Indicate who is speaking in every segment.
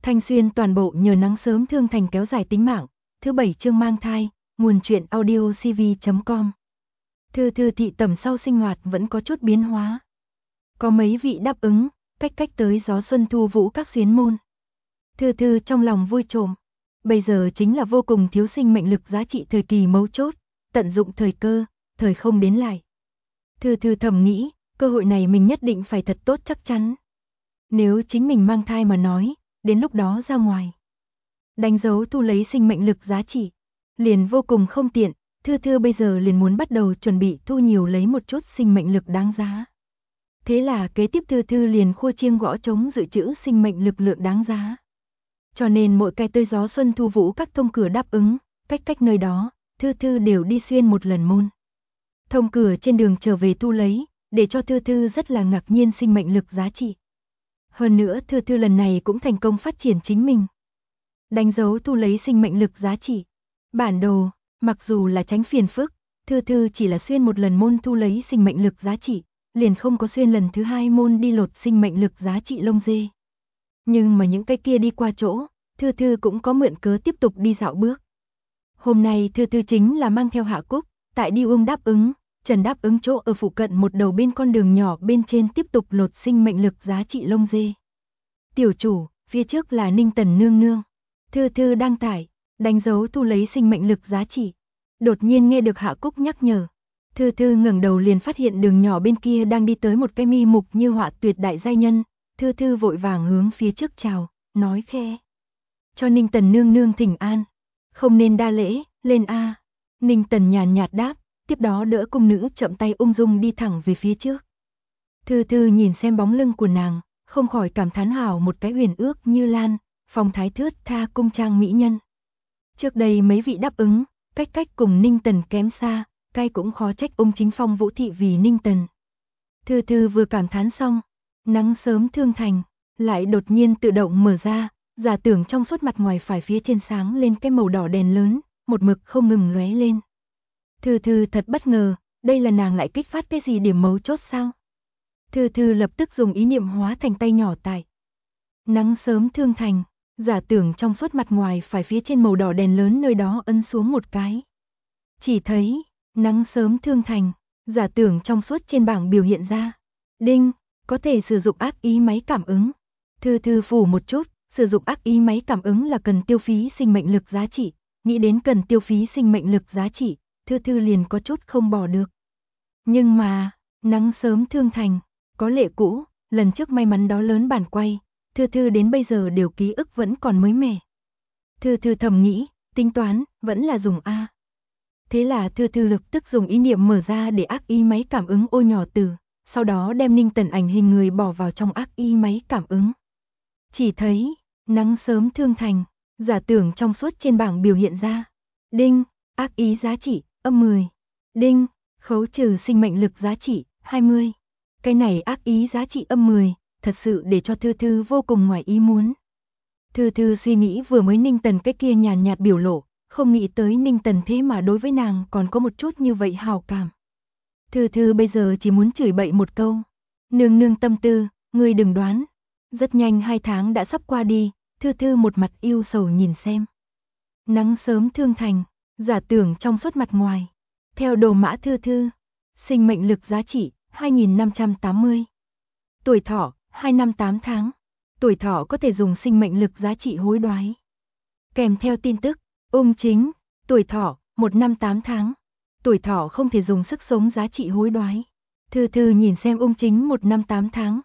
Speaker 1: Thanh Xuyên toàn bộ nhờ nắng sớm thương thành kéo dài tính mạng. Thứ 7 chương mang thai, nguồn truyện audio cv.com. Thư Thư thị tẩm sau sinh hoạt vẫn có chút biến hóa. Có mấy vị đáp ứng, cách tới gió xuân thu vũ các xuyến môn. Thư Thư trong lòng vui trộm. Bây giờ chính là vô cùng thiếu sinh mệnh lực giá trị thời kỳ mấu chốt, tận dụng thời cơ, thời không đến lại. Thư Thư thầm nghĩ, cơ hội này mình nhất định phải thật tốt chắc chắn. Nếu chính mình mang thai mà nói, đến lúc đó ra ngoài đánh dấu thu lấy sinh mệnh lực giá trị, liền vô cùng không tiện. Thư Thư bây giờ liền muốn bắt đầu chuẩn bị thu nhiều lấy một chút sinh mệnh lực đáng giá. Thế là kế tiếp Thư Thư liền khua chiêng gõ trống dự trữ sinh mệnh lực lượng đáng giá. Cho nên mỗi cái tới gió xuân thu vũ các thông cửa đáp ứng, cách nơi đó, Thư Thư đều đi xuyên một lần môn. Thông cửa trên đường trở về thu lấy, để cho Thư Thư rất là ngạc nhiên sinh mệnh lực giá trị. Hơn nữa Thư Thư lần này cũng thành công phát triển chính mình. Đánh dấu thu lấy sinh mệnh lực giá trị. Bản đồ, mặc dù là tránh phiền phức, Thư Thư chỉ là xuyên một lần môn thu lấy sinh mệnh lực giá trị, liền không có xuyên lần thứ hai môn đi lột sinh mệnh lực giá trị lông dê. Nhưng mà những cái kia đi qua chỗ, Thư Thư cũng có mượn cớ tiếp tục đi dạo bước. Hôm nay Thư Thư chính là mang theo Hạ Cúc, tại đi đáp ứng, Trần đáp ứng chỗ ở phụ cận một đầu bên con đường nhỏ bên trên tiếp tục lột sinh mệnh lực giá trị lông dê. Tiểu chủ, phía trước là Ninh Tần nương nương. Thư Thư đăng tải, đánh dấu thu lấy sinh mệnh lực giá trị. Đột nhiên nghe được Hạ Cúc nhắc nhở. Thư Thư ngẩng đầu liền phát hiện đường nhỏ bên kia đang đi tới một cái mi mục như họa tuyệt đại giai nhân. Thư Thư vội vàng hướng phía trước chào, nói khe. Cho Ninh Tần nương nương thỉnh an. Không nên đa lễ, lên a. Ninh Tần nhàn nhạt đáp, tiếp đó đỡ cung nữ chậm tay ung dung đi thẳng về phía trước. Thư Thư nhìn xem bóng lưng của nàng, không khỏi cảm thán hảo một cái huyền ước như lan, phong thái thướt tha cung trang mỹ nhân. Trước đây mấy vị đáp ứng, cách cùng Ninh Tần kém xa, cai cũng khó trách Chính Phong Vũ thị vì Ninh Tần. Thư Thư vừa cảm thán xong, nắng sớm thương thành, lại đột nhiên tự động mở ra, giả tưởng trong suốt mặt ngoài phải phía trên sáng lên cái màu đỏ đèn lớn, một mực không ngừng lóe lên. Thư Thư thật bất ngờ, đây là nàng lại kích phát cái gì điểm mấu chốt sao? Thư Thư lập tức dùng ý niệm hóa thành tay nhỏ tại nắng sớm thương thành, giả tưởng trong suốt mặt ngoài phải phía trên màu đỏ đèn lớn nơi đó ấn xuống một cái. Chỉ thấy, nắng sớm thương thành, giả tưởng trong suốt trên bảng biểu hiện ra. Đinh, có thể sử dụng ác ý máy cảm ứng. Thư Thư phủ một chút, sử dụng ác ý máy cảm ứng là cần tiêu phí sinh mệnh lực giá trị. Nghĩ đến cần tiêu phí sinh mệnh lực giá trị, Thư Thư liền có chút không bỏ được. Nhưng mà, nắng sớm thương thành, có lệ cũ, lần trước may mắn đó lớn bản quay, Thư Thư đến bây giờ đều ký ức vẫn còn mới mẻ. Thư Thư thầm nghĩ, tính toán, vẫn là dùng A. Thế là Thư Thư lập tức dùng ý niệm mở ra để ác ý máy cảm ứng ô nhỏ từ, sau đó đem Ninh Tần ảnh hình người bỏ vào trong ác ý máy cảm ứng. Chỉ thấy, nắng sớm thương thành, giả tưởng trong suốt trên bảng biểu hiện ra. Đinh, ác ý giá trị, âm 10. Đinh, khấu trừ sinh mệnh lực giá trị, 20. Cái này ác ý giá trị âm 10, thật sự để cho Thư Thư vô cùng ngoài ý muốn. Thư Thư suy nghĩ vừa mới Ninh Tần cái kia nhàn nhạt biểu lộ, không nghĩ tới Ninh Tần thế mà đối với nàng còn có một chút như vậy hào cảm. Thư Thư bây giờ chỉ muốn chửi bậy một câu. Nương nương tâm tư, ngươi đừng đoán. Rất nhanh 2 tháng đã sắp qua đi, Thư Thư một mặt yêu sầu nhìn xem. Nắng sớm thương thành, giả tưởng trong suốt mặt ngoài. Theo đồ mã Thư Thư, sinh mệnh lực giá trị 2580. Tuổi thọ 2 năm 8 tháng. Tuổi thọ có thể dùng sinh mệnh lực giá trị hối đoái. Kèm theo tin tức, Chính, tuổi thọ 1 năm 8 tháng. Tuổi thọ không thể dùng sức sống giá trị hối đoái. Thư Thư nhìn xem Chính 1 năm 8 tháng,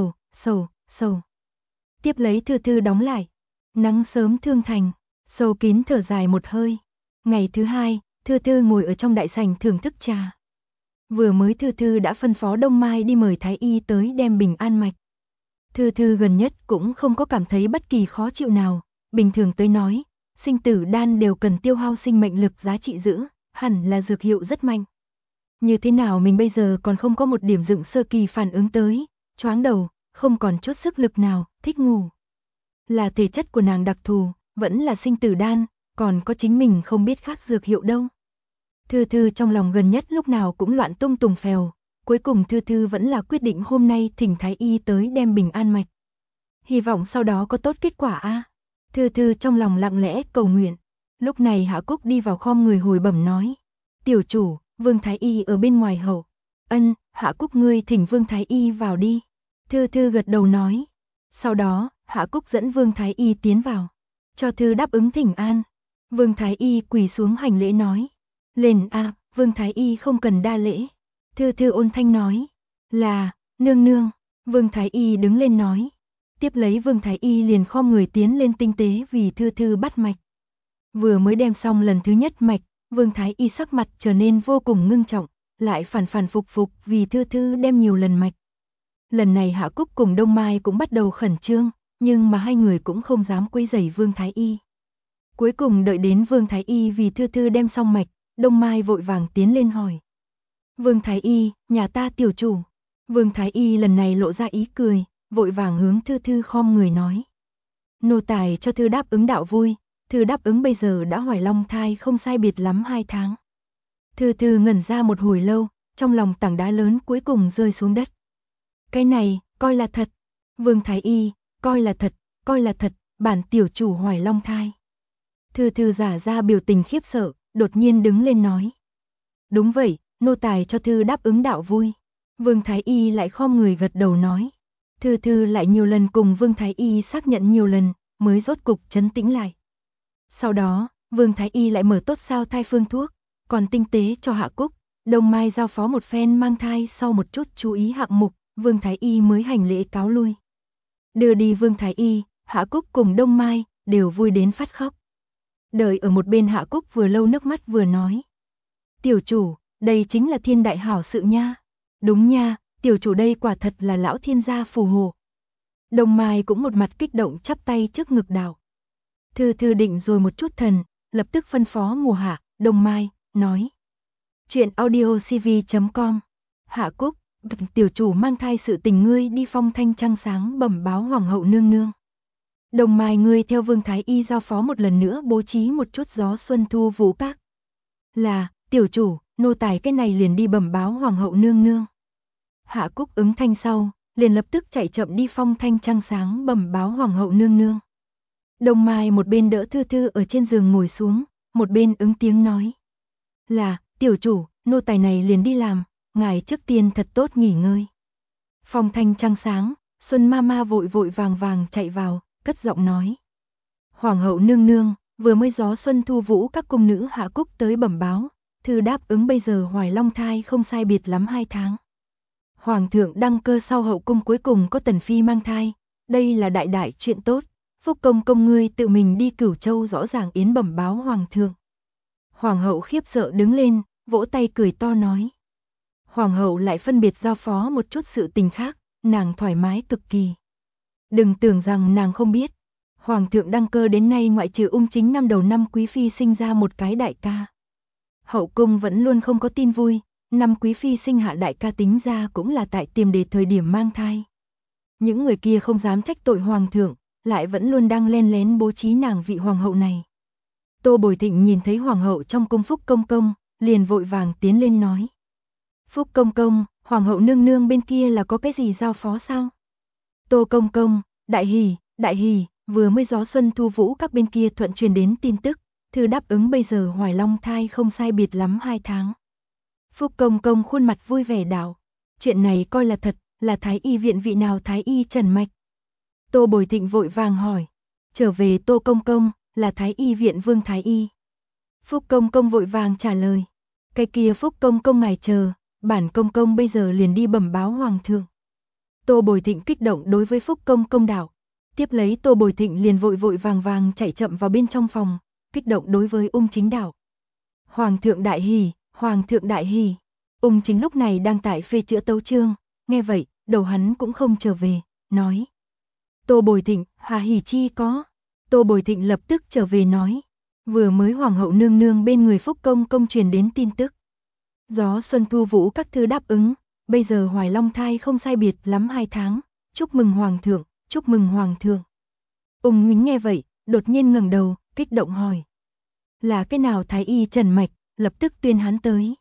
Speaker 1: sầu. Tiếp lấy Thư Thư đóng lại. Nắng sớm thương thành, sâu kín thở dài một hơi. Ngày thứ 2, Thư Thư ngồi ở trong đại sảnh thưởng thức trà. Vừa mới Thư Thư đã phân phó Đông Mai đi mời thái y tới đem bình an mạch. Thư Thư gần nhất cũng không có cảm thấy bất kỳ khó chịu nào, bình thường tới nói, sinh tử đan đều cần tiêu hao sinh mệnh lực giá trị giữ, hẳn là dược hiệu rất mạnh. Như thế nào mình bây giờ còn không có một điểm dựng sơ kỳ phản ứng tới, choáng đầu, không còn chút sức lực nào, thích ngủ. Là thể chất của nàng đặc thù, vẫn là sinh tử đan, còn có chính mình không biết khác dược hiệu đâu. Thư Thư trong lòng gần nhất lúc nào cũng loạn tung tùng phèo, cuối cùng Thư Thư vẫn là quyết định hôm nay thỉnh thái y tới đem bình an mạch. Hy vọng sau đó có tốt kết quả a. Thư Thư trong lòng lặng lẽ cầu nguyện. Lúc này Hạ Cúc đi vào khom người hồi bẩm nói. Tiểu chủ, Vương Thái Y ở bên ngoài hậu. Ân, Hạ Cúc ngươi thỉnh Vương Thái Y vào đi. Thư Thư gật đầu nói. Sau đó, Hạ Cúc dẫn Vương Thái Y tiến vào. Cho Thư đáp ứng thỉnh an. Vương Thái Y quỳ xuống hành lễ nói. Lên a, Vương Thái Y không cần đa lễ. Thư Thư ôn thanh nói. Là, nương nương. Vương Thái Y đứng lên nói. Tiếp lấy Vương Thái Y liền khom người tiến lên tinh tế vì Thư Thư bắt mạch. Vừa mới đem xong lần thứ nhất mạch, Vương Thái Y sắc mặt trở nên vô cùng ngưng trọng, lại phản phản phục phục vì Thư Thư đem nhiều lần mạch. Lần này Hạ Cúc cùng Đông Mai cũng bắt đầu khẩn trương, nhưng mà hai người cũng không dám quấy rầy Vương Thái Y. Cuối cùng đợi đến Vương Thái Y vì Thư Thư đem xong mạch, Đông Mai vội vàng tiến lên hỏi. Vương Thái Y, nhà ta tiểu chủ. Vương Thái Y lần này lộ ra ý cười, vội vàng hướng Thư Thư khom người nói. Nô tài cho Thư đáp ứng đạo vui, Thư đáp ứng bây giờ đã hoài long thai không sai biệt lắm 2 tháng. Thư Thư ngẩn ra một hồi lâu, trong lòng tảng đá lớn cuối cùng rơi xuống đất. Cái này, coi là thật. Vương Thái Y, coi là thật, bản tiểu chủ hoài long thai. Thư Thư giả ra biểu tình khiếp sợ, đột nhiên đứng lên nói. Đúng vậy, nô tài cho Thư đáp ứng đạo vui. Vương Thái Y lại khom người gật đầu nói. Thư Thư lại nhiều lần cùng Vương Thái Y xác nhận nhiều lần, mới rốt cục trấn tĩnh lại. Sau đó, Vương Thái Y lại mở tốt sao thai phương thuốc, còn tinh tế cho Hạ Cúc, Đông Mai giao phó một phen mang thai sau một chút chú ý hạng mục, Vương Thái Y mới hành lễ cáo lui. Đưa đi Vương Thái Y, Hạ Cúc cùng Đông Mai đều vui đến phát khóc. Đợi ở một bên Hạ Cúc vừa lâu nước mắt vừa nói. Tiểu chủ, đây chính là thiên đại hảo sự nha. Đúng nha, tiểu chủ đây quả thật là lão thiên gia phù hộ. Đông Mai cũng một mặt kích động chắp tay trước ngực đạo. Thư Thư định rồi một chút thần, lập tức phân phó Mùa Hạ, Đông Mai, nói. Chuyện audiocv.com. Hạ Cúc, tiểu chủ mang thai sự tình ngươi đi Phong Thanh trăng sáng bẩm báo hoàng hậu nương nương. Đông Mai ngươi theo Vương Thái Y giao phó một lần nữa bố trí một chút gió xuân thu vũ các. Là, tiểu chủ, nô tài cái này liền đi bẩm báo hoàng hậu nương nương. Hạ Cúc ứng thanh sau, liền lập tức chạy chậm đi Phong Thanh trăng sáng bẩm báo hoàng hậu nương nương. Đông Mai một bên đỡ Thư Thư ở trên giường ngồi xuống, một bên ứng tiếng nói. Là, tiểu chủ, nô tài này liền đi làm, ngài trước tiên thật tốt nghỉ ngơi. Phong Thanh trăng sáng, Xuân Mama vội vội vàng vàng chạy vào, cất giọng nói. Hoàng hậu nương nương, vừa mới gió xuân thu vũ các cung nữ Hạ Cúc tới bẩm báo, Thư đáp ứng bây giờ hoài long thai không sai biệt lắm 2 tháng. Hoàng thượng đăng cơ sau hậu cung cuối cùng có tần phi mang thai, đây là đại đại chuyện tốt. Phúc công công ngươi tự mình đi Cửu Châu rõ ràng yến bẩm báo hoàng thượng. Hoàng hậu khiếp sợ đứng lên, vỗ tay cười to nói. Hoàng hậu lại phân biệt giao phó một chút sự tình khác, nàng thoải mái cực kỳ. Đừng tưởng rằng nàng không biết, hoàng thượng đăng cơ đến nay ngoại trừ Ung Chính năm đầu năm quý phi sinh ra một cái đại ca. Hậu cung vẫn luôn không có tin vui, năm quý phi sinh hạ đại ca tính ra cũng là tại Tiềm Đề thời điểm mang thai. Những người kia không dám trách tội hoàng thượng, lại vẫn luôn đang len lén bố trí nàng vị hoàng hậu này. Tô Bồi Thịnh nhìn thấy hoàng hậu trong cung Phúc công công, liền vội vàng tiến lên nói. Phúc công công, hoàng hậu nương nương bên kia là có cái gì giao phó sao? Tô công công, đại hỉ, vừa mới gió xuân thu vũ các bên kia thuận truyền đến tin tức, Thư đáp ứng bây giờ hoài long thai không sai biệt lắm 2 tháng. Phúc công công khuôn mặt vui vẻ đạo, chuyện này coi là thật, là Thái Y viện vị nào Thái Y trần mạch? Tô Bồi Thịnh vội vàng hỏi, trở về Tô công công, là Thái Y viện Vương Thái Y. Phúc công công vội vàng trả lời, cái kia Phúc công công ngài chờ, bản công công bây giờ liền đi bẩm báo hoàng thượng. Tô Bồi Thịnh kích động đối với Phúc công công đạo, tiếp lấy Tô Bồi Thịnh liền vội vội vàng vàng chạy chậm vào bên trong phòng, kích động đối với Ung Chính đạo. Hoàng thượng đại hỉ, hoàng thượng đại hỉ. Ung Chính lúc này đang tại phê chữa tấu chương, nghe vậy, đầu hắn cũng không trở về, nói. Tô Bồi Thịnh, hà hỉ chi có. Tô Bồi Thịnh lập tức trở về nói, vừa mới hoàng hậu nương nương bên người Phúc công công truyền đến tin tức. Gió xuân thu vũ các thư đáp ứng, bây giờ hoài long thai không sai biệt lắm 2 tháng, chúc mừng hoàng thượng, chúc mừng hoàng thượng. Ung Mính nghe vậy, đột nhiên ngẩng đầu, kích động hỏi. Là cái nào Thái Y trần mạch, lập tức tuyên hắn tới.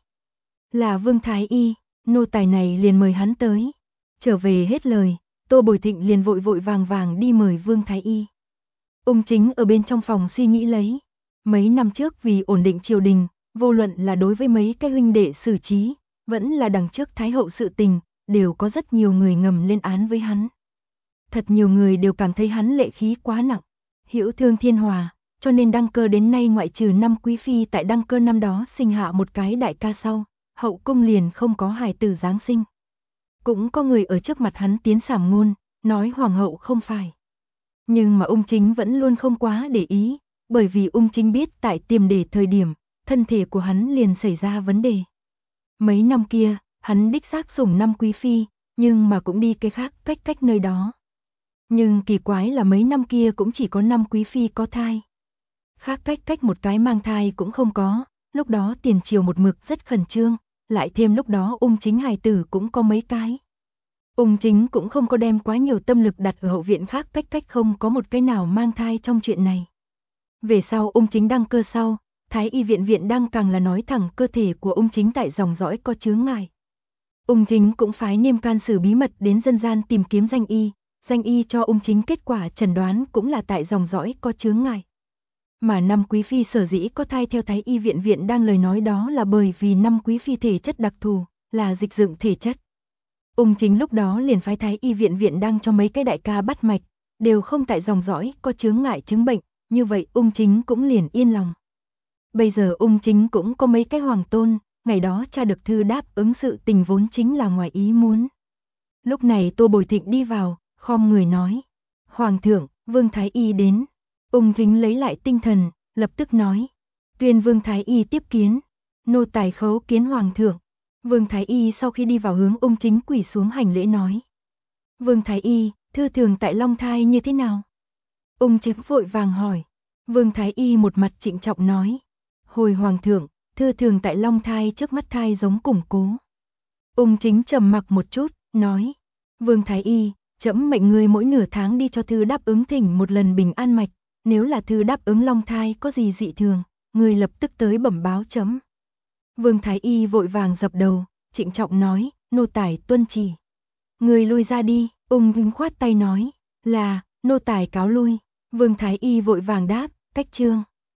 Speaker 1: Là Vương Thái Y, nô tài này liền mời hắn tới. Trở về hết lời, Tô Bồi Thịnh liền vội vội vàng vàng đi mời Vương Thái Y. Ung Chính ở bên trong phòng suy nghĩ lấy. Mấy năm trước vì ổn định triều đình, vô luận là đối với mấy cái huynh đệ xử trí, vẫn là đằng trước Thái hậu sự tình, đều có rất nhiều người ngầm lên án với hắn. Thật nhiều người đều cảm thấy hắn lệ khí quá nặng, hữu thương thiên hòa, cho nên đăng cơ đến nay ngoại trừ năm quý phi tại đăng cơ năm đó sinh hạ một cái đại ca sau, hậu cung liền không có hài tử giáng sinh. Cũng có người ở trước mặt hắn tiến sảm ngôn, nói hoàng hậu không phải. Nhưng mà Ung Chính vẫn luôn không quá để ý, bởi vì Ung Chính biết tại Tiềm Đề thời điểm, thân thể của hắn liền xảy ra vấn đề. Mấy năm kia, hắn đích xác sủng năm quý phi, nhưng mà cũng đi cái khác cách nơi đó. Nhưng kỳ quái là mấy năm kia cũng chỉ có 5 quý phi có thai. Khác cách một cái mang thai cũng không có, lúc đó tiền triều một mực rất khẩn trương, lại thêm lúc đó Ung Chính hài tử cũng có mấy cái. Ung Chính cũng không có đem quá nhiều tâm lực đặt ở hậu viện khác cách không có một cái nào mang thai trong chuyện này. Về sau Ung Chính đăng cơ sau, Thái y viện đăng càng là nói thẳng cơ thể của Ung Chính tại dòng dõi có chướng ngại. Ung Chính cũng phái Niêm Can Sử bí mật đến dân gian tìm kiếm danh y cho Ung Chính kết quả chẩn đoán cũng là tại dòng dõi có chướng ngại. Mà năm quý phi sở dĩ có thai theo Thái y viện đang lời nói đó là bởi vì năm quý phi thể chất đặc thù, là dịch dựng thể chất. Ung Chính lúc đó liền phái Thái y viện đang cho mấy cái đại ca bắt mạch, đều không tại dòng dõi có chướng ngại chứng bệnh, như vậy Ung Chính cũng liền yên lòng. Bây giờ Ung Chính cũng có mấy cái hoàng tôn, ngày đó tra được thư đáp ứng sự tình vốn chính là ngoài ý muốn. Lúc này Tô Bồi Thịnh đi vào, khom người nói: "Hoàng thượng, Vương Thái y đến." Ung Chính lấy lại tinh thần, lập tức nói: "Tuyên Vương Thái y tiếp kiến, nô tài khấu kiến hoàng thượng." Vương Thái y sau khi đi vào hướng Ung Chính quỳ xuống hành lễ nói: "Vương Thái y, thư thường tại Long Thai như thế nào?" Ung Chính vội vàng hỏi. Vương Thái y một mặt trịnh trọng nói: "Hồi hoàng thượng, thư thường tại Long Thai trước mắt thai giống củng cố." Ung Chính trầm mặc một chút, nói: "Vương Thái y, trẫm mệnh người mỗi nửa tháng đi cho thư đáp ứng thỉnh một lần bình an mạch, nếu là thư đáp ứng Long Thai có gì dị thường, người lập tức tới bẩm báo chấm." Vương Thái y vội vàng dập đầu, trịnh trọng nói: "Nô tài tuân chỉ." "Người lui ra đi." Ung Chính khoát tay nói: "Là, nô tài cáo lui." Vương Thái y vội vàng đáp: "Cách trương."